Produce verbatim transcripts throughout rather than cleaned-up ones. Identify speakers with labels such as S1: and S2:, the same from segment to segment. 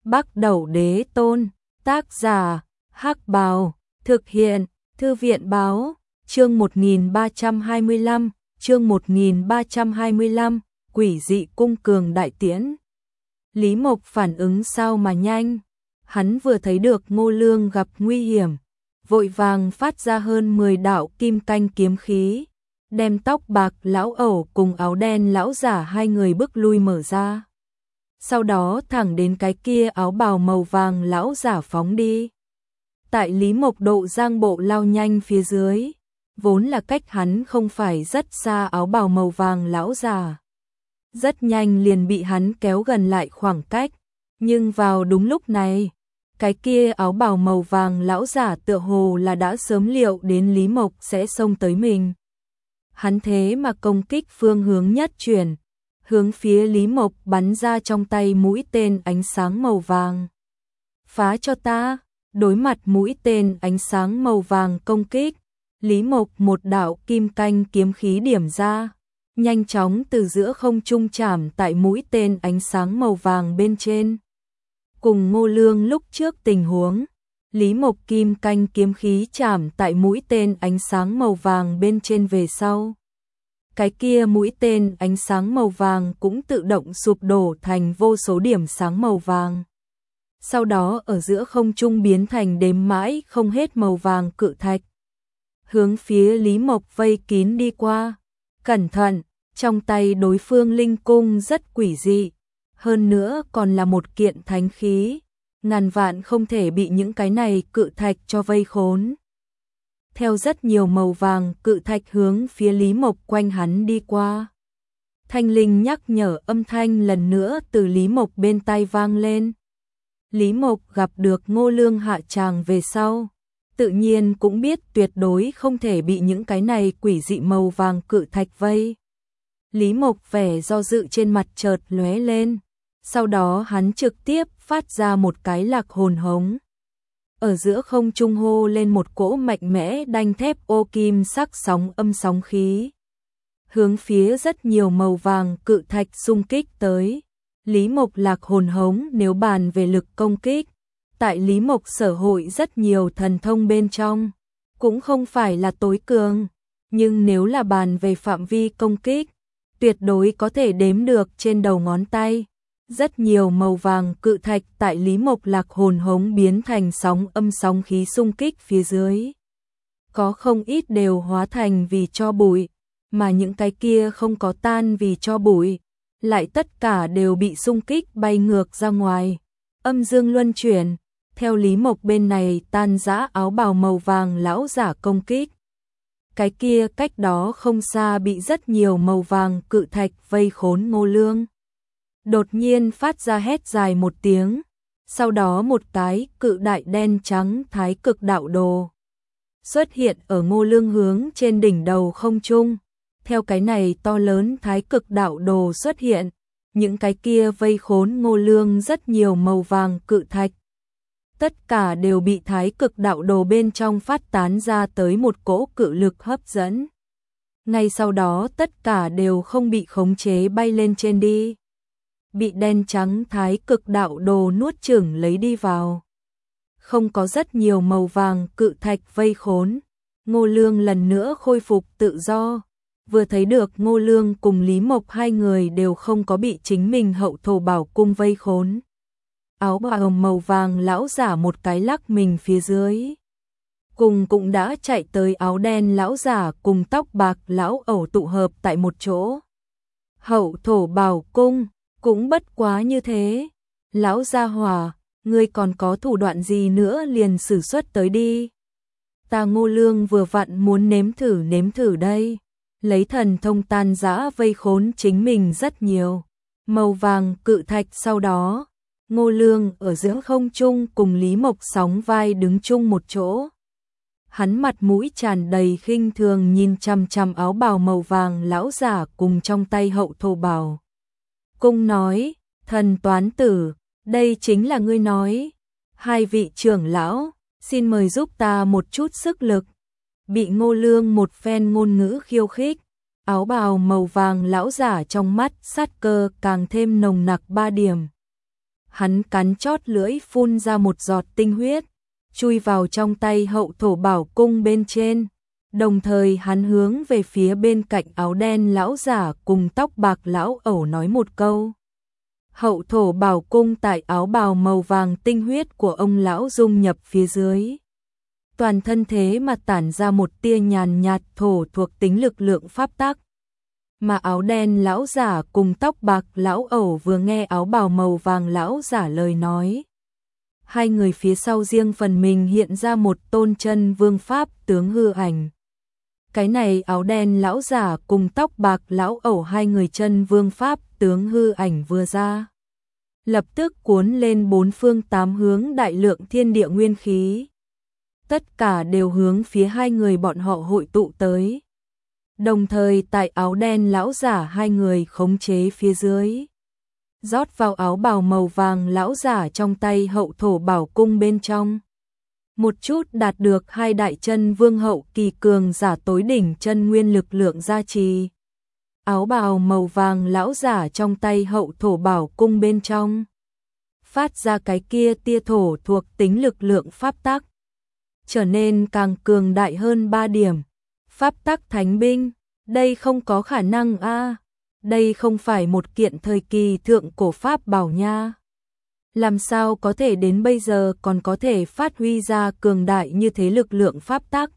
S1: Bắc Đẩu Đế Tôn, tác giả, Hắc Bào, thực hiện, Thư viện báo, chương một nghìn ba trăm hai mươi lăm, chương một nghìn ba trăm hai mươi lăm, quỷ dị cung cường đại tiễn. Lý Mộc phản ứng sao mà nhanh, hắn vừa thấy được Ngô Lương gặp nguy hiểm, vội vàng phát ra hơn mười đạo kim canh kiếm khí, đem tóc bạc lão ẩu cùng áo đen lão giả hai người bước lui mở ra. Sau đó thẳng đến cái kia áo bào màu vàng lão giả phóng đi. Tại Lý Mộc độ giang bộ lao nhanh phía dưới, vốn là cách hắn không phải rất xa áo bào màu vàng lão giả. Rất nhanh liền bị hắn kéo gần lại khoảng cách, nhưng vào đúng lúc này, cái kia áo bào màu vàng lão giả tựa hồ là đã sớm liệu đến Lý Mộc sẽ xông tới mình. Hắn thế mà công kích phương hướng nhất chuyển, hướng phía Lý Mộc bắn ra trong tay mũi tên ánh sáng màu vàng. Phá cho ta! Đối mặt mũi tên ánh sáng màu vàng công kích, Lý Mộc một đạo kim canh kiếm khí điểm ra, nhanh chóng từ giữa không trung chạm tại mũi tên ánh sáng màu vàng bên trên. Cùng Ngô Lương lúc trước tình huống, Lý Mộc kim canh kiếm khí chạm tại mũi tên ánh sáng màu vàng bên trên về sau. Cái kia mũi tên ánh sáng màu vàng cũng tự động sụp đổ thành vô số điểm sáng màu vàng. Sau đó ở giữa không trung biến thành đếm mãi không hết màu vàng cự thạch. Hướng phía Lý Mộc vây kín đi qua. Cẩn thận, trong tay đối phương linh cung rất quỷ dị. Hơn nữa còn là một kiện thánh khí. Ngàn vạn không thể bị những cái này cự thạch cho vây khốn. Theo rất nhiều màu vàng cự thạch hướng phía Lý Mộc quanh hắn đi qua. Thanh linh nhắc nhở âm thanh lần nữa từ Lý Mộc bên tai vang lên. Lý Mộc gặp được Ngô Lương hạ tràng về sau, tự nhiên cũng biết tuyệt đối không thể bị những cái này quỷ dị màu vàng cự thạch vây. Lý Mộc vẻ do dự trên mặt chợt lóe lên, sau đó hắn trực tiếp phát ra một cái lạc hồn hống. Ở giữa không trung hô lên một cỗ mạnh mẽ đanh thép ô kim sắc sóng âm sóng khí. Hướng phía rất nhiều màu vàng cự thạch xung kích tới. Lý Mộc lạc hồn hống nếu bàn về lực công kích, tại Lý Mộc sở hội rất nhiều thần thông bên trong, cũng không phải là tối cường, nhưng nếu là bàn về phạm vi công kích, tuyệt đối có thể đếm được trên đầu ngón tay. Rất nhiều màu vàng cự thạch tại Lý Mộc lạc hồn hống biến thành sóng âm sóng khí xung kích phía dưới. Có không ít đều hóa thành vì tro bụi, mà những cái kia không có tan vì tro bụi, lại tất cả đều bị xung kích bay ngược ra ngoài. Âm dương luân chuyển, theo Lý Mộc bên này tan rã áo bào màu vàng lão giả công kích. Cái kia cách đó không xa bị rất nhiều màu vàng cự thạch vây khốn Ngô Lương. Đột nhiên phát ra hét dài một tiếng, sau đó một cái cự đại đen trắng thái cực đạo đồ xuất hiện ở Ngô Lương hướng trên đỉnh đầu không trung. Theo cái này to lớn thái cực đạo đồ xuất hiện, những cái kia vây khốn Ngô Lương rất nhiều màu vàng cự thạch. Tất cả đều bị thái cực đạo đồ bên trong phát tán ra tới một cỗ cự lực hấp dẫn. Ngay sau đó tất cả đều không bị khống chế bay lên trên đi. Bị đen trắng thái cực đạo đồ nuốt chửng lấy đi vào. Không có rất nhiều màu vàng cự thạch vây khốn. Ngô Lương lần nữa khôi phục tự do. Vừa thấy được Ngô Lương cùng Lý Mộc hai người đều không có bị chính mình hậu thổ bảo cung vây khốn. Áo bào màu vàng lão giả một cái lắc mình phía dưới. Cùng cũng đã chạy tới áo đen lão giả cùng tóc bạc lão ẩu tụ hợp tại một chỗ. Hậu thổ bảo cung, cũng bất quá như thế. Lão gia hỏa, ngươi còn có thủ đoạn gì nữa liền sử xuất tới đi. Ta Ngô Lương vừa vặn muốn nếm thử nếm thử đây. Lấy thần thông tan rã vây khốn chính mình rất nhiều. Màu vàng cự thạch sau đó, Ngô Lương ở giữa không trung cùng Lý Mộc sóng vai đứng chung một chỗ. Hắn mặt mũi tràn đầy khinh thường nhìn chằm chằm áo bào màu vàng lão giả cùng trong tay hậu thổ bảo cung nói, thần toán tử, đây chính là ngươi nói. Hai vị trưởng lão, xin mời giúp ta một chút sức lực. Bị Ngô Lương một phen ngôn ngữ khiêu khích, áo bào màu vàng lão giả trong mắt sát cơ càng thêm nồng nặc ba điểm. hắn cắn chót lưỡi phun ra một giọt tinh huyết, chui vào trong tay Hậu Thổ Bảo Cung bên trên. Đồng thời hắn hướng về phía bên cạnh áo đen lão giả cùng tóc bạc lão ẩu nói một câu. Hậu Thổ Bảo Cung tại áo bào màu vàng tinh huyết của ông lão dung nhập phía dưới. Toàn thân thế mà tản ra một tia nhàn nhạt thổ thuộc tính lực lượng pháp tắc. Mà áo đen lão giả cùng tóc bạc lão ẩu vừa nghe áo bào màu vàng lão giả lời nói. Hai người phía sau riêng phần mình hiện ra một tôn chân vương pháp tướng hư ảnh. Cái này áo đen lão giả cùng tóc bạc lão ẩu hai người chân vương pháp tướng hư ảnh vừa ra. Lập tức cuốn lên bốn phương tám hướng đại lượng thiên địa nguyên khí. Tất cả đều hướng phía hai người bọn họ hội tụ tới. Đồng thời tại áo đen lão giả hai người khống chế phía dưới. Rót vào áo bào màu vàng lão giả trong tay Hậu Thổ Bảo Cung bên trong. Một chút đạt được hai đại chân vương hậu kỳ cường giả tối đỉnh chân nguyên lực lượng gia trì. Áo bào màu vàng lão giả trong tay Hậu Thổ Bảo Cung bên trong. Phát ra cái kia tia thổ thuộc tính lực lượng pháp tắc. Trở nên càng cường đại hơn ba điểm. Pháp tắc thánh binh, đây không có khả năng a. À. Đây không phải một kiện thời kỳ thượng cổ pháp bảo nha. Làm sao có thể đến bây giờ còn có thể phát huy ra cường đại như thế lực lượng pháp tắc.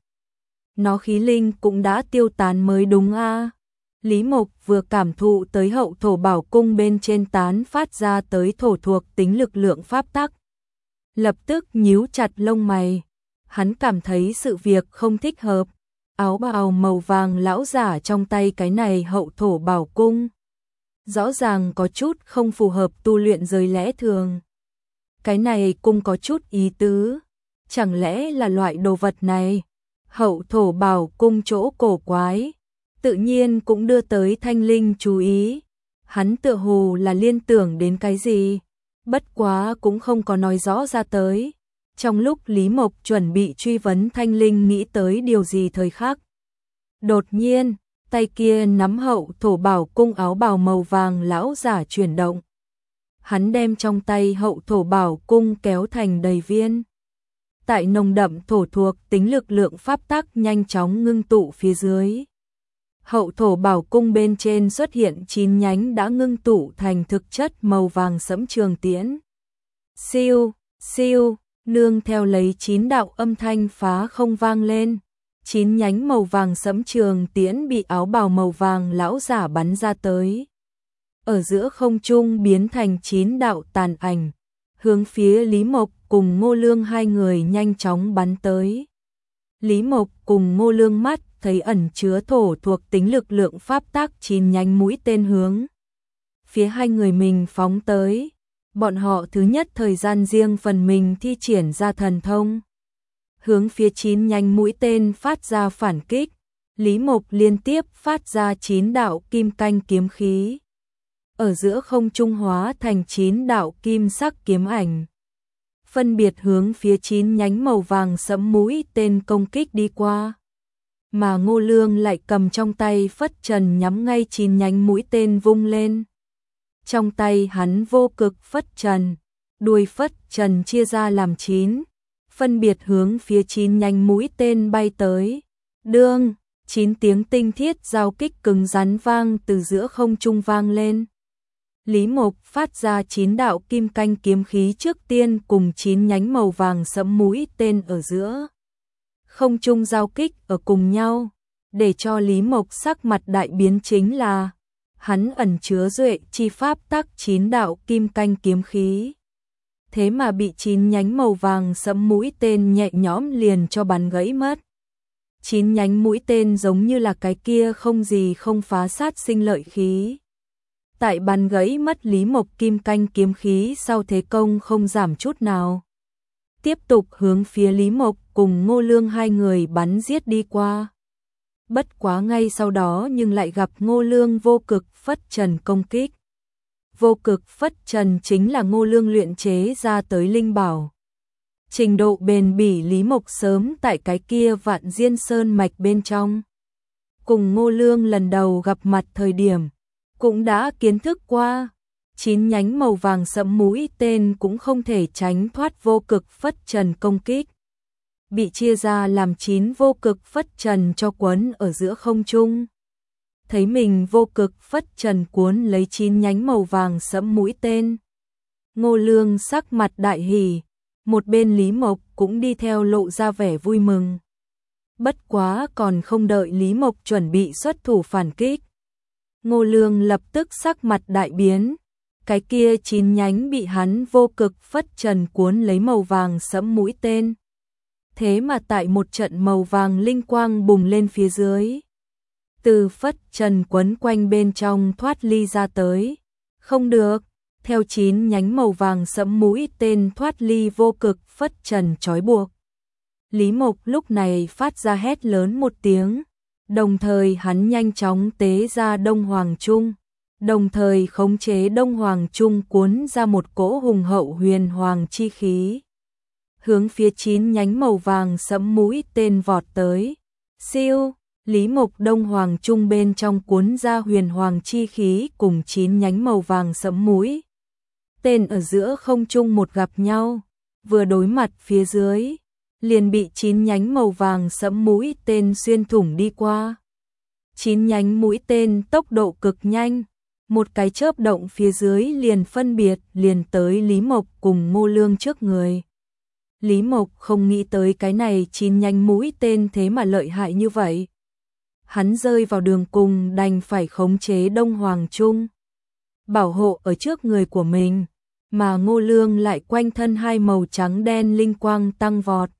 S1: Nó khí linh cũng đã tiêu tán mới đúng a. À. Lý Mộc vừa cảm thụ tới Hậu Thổ Bảo Cung bên trên tán phát ra tới thổ thuộc tính lực lượng pháp tắc. Lập tức nhíu chặt lông mày. Hắn cảm thấy sự việc không thích hợp. Áo bào màu vàng lão giả trong tay cái này Hậu Thổ Bảo Cung. Rõ ràng có chút không phù hợp tu luyện giới lẽ thường. Cái này cung có chút ý tứ. Chẳng lẽ là loại đồ vật này? Hậu Thổ Bảo Cung chỗ cổ quái. Tự nhiên cũng đưa tới Thanh Linh chú ý. Hắn tựa hồ là liên tưởng đến cái gì? Bất quá cũng không có nói rõ ra tới. Trong lúc Lý Mộc chuẩn bị truy vấn Thanh Linh nghĩ tới điều gì thời khắc. Đột nhiên, tay kia nắm Hậu Thổ Bảo Cung áo bào màu vàng lão giả chuyển động. Hắn đem trong tay Hậu Thổ Bảo Cung kéo thành đầy viên. Tại nồng đậm thổ thuộc tính lực lượng pháp tắc nhanh chóng ngưng tụ phía dưới. Hậu Thổ Bảo Cung bên trên xuất hiện chín nhánh đã ngưng tụ thành thực chất màu vàng sẫm trường tiễn. Siêu, siêu. Nương theo lấy chín đạo âm thanh phá không vang lên, chín nhánh màu vàng sẫm trường tiễn bị áo bào màu vàng lão giả bắn ra tới. Ở giữa không trung biến thành chín đạo tàn ảnh, hướng phía Lý Mộc cùng Ngô Lương hai người nhanh chóng bắn tới. Lý Mộc cùng Ngô Lương mắt thấy ẩn chứa thổ thuộc tính lực lượng pháp tắc chín nhánh mũi tên hướng phía hai người mình phóng tới. Bọn họ thứ nhất thời gian riêng phần mình thi triển ra thần thông. Hướng phía chín nhánh mũi tên phát ra phản kích. Lý Mộc liên tiếp phát ra chín đạo kim canh kiếm khí. Ở giữa không trung hóa thành chín đạo kim sắc kiếm ảnh. Phân biệt hướng phía chín nhánh màu vàng sẫm mũi tên công kích đi qua. Mà Ngô Lương lại cầm trong tay phất trần nhắm ngay chín nhánh mũi tên vung lên. Trong tay hắn vô cực phất trần, đuôi phất trần chia ra làm chín, phân biệt hướng phía chín nhánh mũi tên bay tới. Đương, chín tiếng tinh thiết giao kích cứng rắn vang từ giữa không trung vang lên. Lý Mộc phát ra chín đạo kim canh kiếm khí trước tiên cùng chín nhánh màu vàng sẫm mũi tên ở giữa. Không trung giao kích ở cùng nhau, để cho Lý Mộc sắc mặt đại biến chính là hắn ẩn chứa duệ chi pháp tắc chín đạo kim canh kiếm khí. Thế mà bị chín nhánh màu vàng sẫm mũi tên nhẹ nhõm liền cho bắn gãy mất. Chín nhánh mũi tên giống như là cái kia không gì không phá sát sinh lợi khí. Tại bắn gãy mất Lý Mộc kim canh kiếm khí sau thế công không giảm chút nào. Tiếp tục hướng phía Lý Mộc cùng Ngô Lương hai người bắn giết đi qua. Bất quá ngay sau đó nhưng lại gặp Ngô Lương vô cực phất trần công kích. Vô cực phất trần chính là Ngô Lương luyện chế ra tới linh bảo. Trình độ bền bỉ Lý Mộc sớm tại cái kia Vạn Diên Sơn mạch bên trong. Cùng Ngô Lương lần đầu gặp mặt thời điểm, cũng đã kiến thức qua. Chín nhánh màu vàng sẫm mũi tên cũng không thể tránh thoát vô cực phất trần công kích. Bị chia ra làm chín vô cực phất trần cho quấn ở giữa không trung. Thấy mình vô cực phất trần cuốn lấy chín nhánh màu vàng sẫm mũi tên. Ngô Lương sắc mặt đại hỉ, một bên Lý Mộc cũng đi theo lộ ra vẻ vui mừng. Bất quá còn không đợi Lý Mộc chuẩn bị xuất thủ phản kích. Ngô Lương lập tức sắc mặt đại biến, cái kia chín nhánh bị hắn vô cực phất trần cuốn lấy màu vàng sẫm mũi tên. Thế mà tại một trận màu vàng linh quang bùng lên phía dưới. Từ phất trần quấn quanh bên trong thoát ly ra tới. Không được, theo chín nhánh màu vàng sẫm mũi tên thoát ly vô cực phất trần trói buộc. Lý Mộc lúc này phát ra hét lớn một tiếng, đồng thời hắn nhanh chóng tế ra Đông Hoàng Trung, đồng thời khống chế Đông Hoàng Trung cuốn ra một cỗ hùng hậu huyền hoàng chi khí. Hướng phía chín nhánh màu vàng sẫm mũi tên vọt tới. Siêu, Lý Mộc Đông Hoàng Trung bên trong cuốn ra huyền hoàng chi khí cùng chín nhánh màu vàng sẫm mũi tên ở giữa không trung một gặp nhau, vừa đối mặt phía dưới, liền bị chín nhánh màu vàng sẫm mũi tên xuyên thủng đi qua. Chín nhánh mũi tên tốc độ cực nhanh, một cái chớp động phía dưới liền phân biệt liền tới Lý Mộc cùng Ngô Lương trước người. Lý Mộc không nghĩ tới cái này chín nhánh mũi tên thế mà lợi hại như vậy. Hắn rơi vào đường cùng đành phải khống chế Đông Hoàng Trung, bảo hộ ở trước người của mình, mà Ngô Lương lại quanh thân hai màu trắng đen linh quang tăng vọt.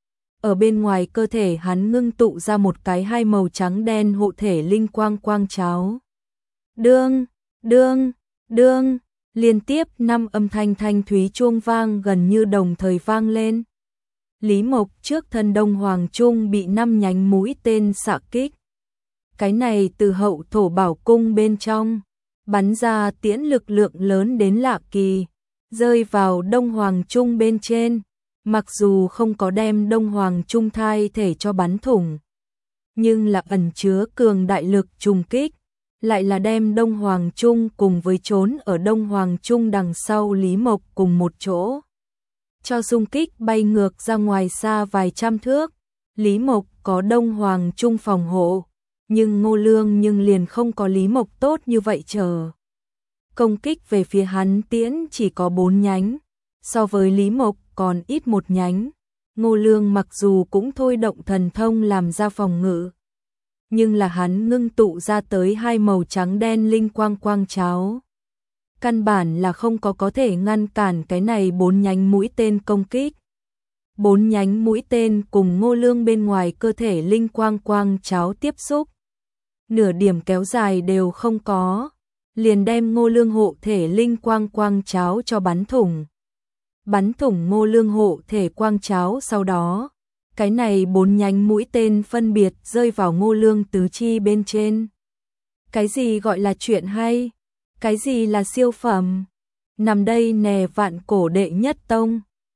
S1: Ở bên ngoài cơ thể hắn ngưng tụ ra một cái hai màu trắng đen hộ thể linh quang quang cháo. Đương, đương, đương, liên tiếp năm âm thanh thanh thúy chuông vang gần như đồng thời vang lên. Lý Mộc trước thân Đông Hoàng Trung bị năm nhánh mũi tên xạ kích. Cái này từ hậu thổ bảo cung bên trong, bắn ra tiễn lực lượng lớn đến lạ kỳ, rơi vào Đông Hoàng Trung bên trên. Mặc dù không có đem Đông Hoàng Trung thai thể cho bắn thủng, nhưng là ẩn chứa cường đại lực trùng kích, lại là đem Đông Hoàng Trung cùng với trốn ở Đông Hoàng Trung đằng sau Lý Mộc cùng một chỗ, cho xung kích bay ngược ra ngoài xa vài trăm thước. Lý Mộc có Đông Hoàng Trung phòng hộ, nhưng Ngô Lương nhưng liền không có Lý Mộc tốt như vậy chờ. Công kích về phía hắn tiễn chỉ có bốn nhánh, so với Lý Mộc còn ít một nhánh. Ngô Lương mặc dù cũng thôi động thần thông làm ra phòng ngự, nhưng là hắn ngưng tụ ra tới hai màu trắng đen linh quang quang cháo. Căn bản là không có có thể ngăn cản cái này bốn nhánh mũi tên công kích. Bốn nhánh mũi tên cùng Ngô Lương bên ngoài cơ thể linh quang quang cháo tiếp xúc, nửa điểm kéo dài đều không có, liền đem Ngô Lương hộ thể linh quang quang cháo cho bắn thủng. Bắn thủng Ngô Lương hộ thể quang cháo sau đó, cái này bốn nhánh mũi tên phân biệt rơi vào Ngô Lương tứ chi bên trên. Cái gì gọi là chuyện hay? Cái gì là siêu phẩm? Nằm đây nè vạn cổ đệ nhất tông,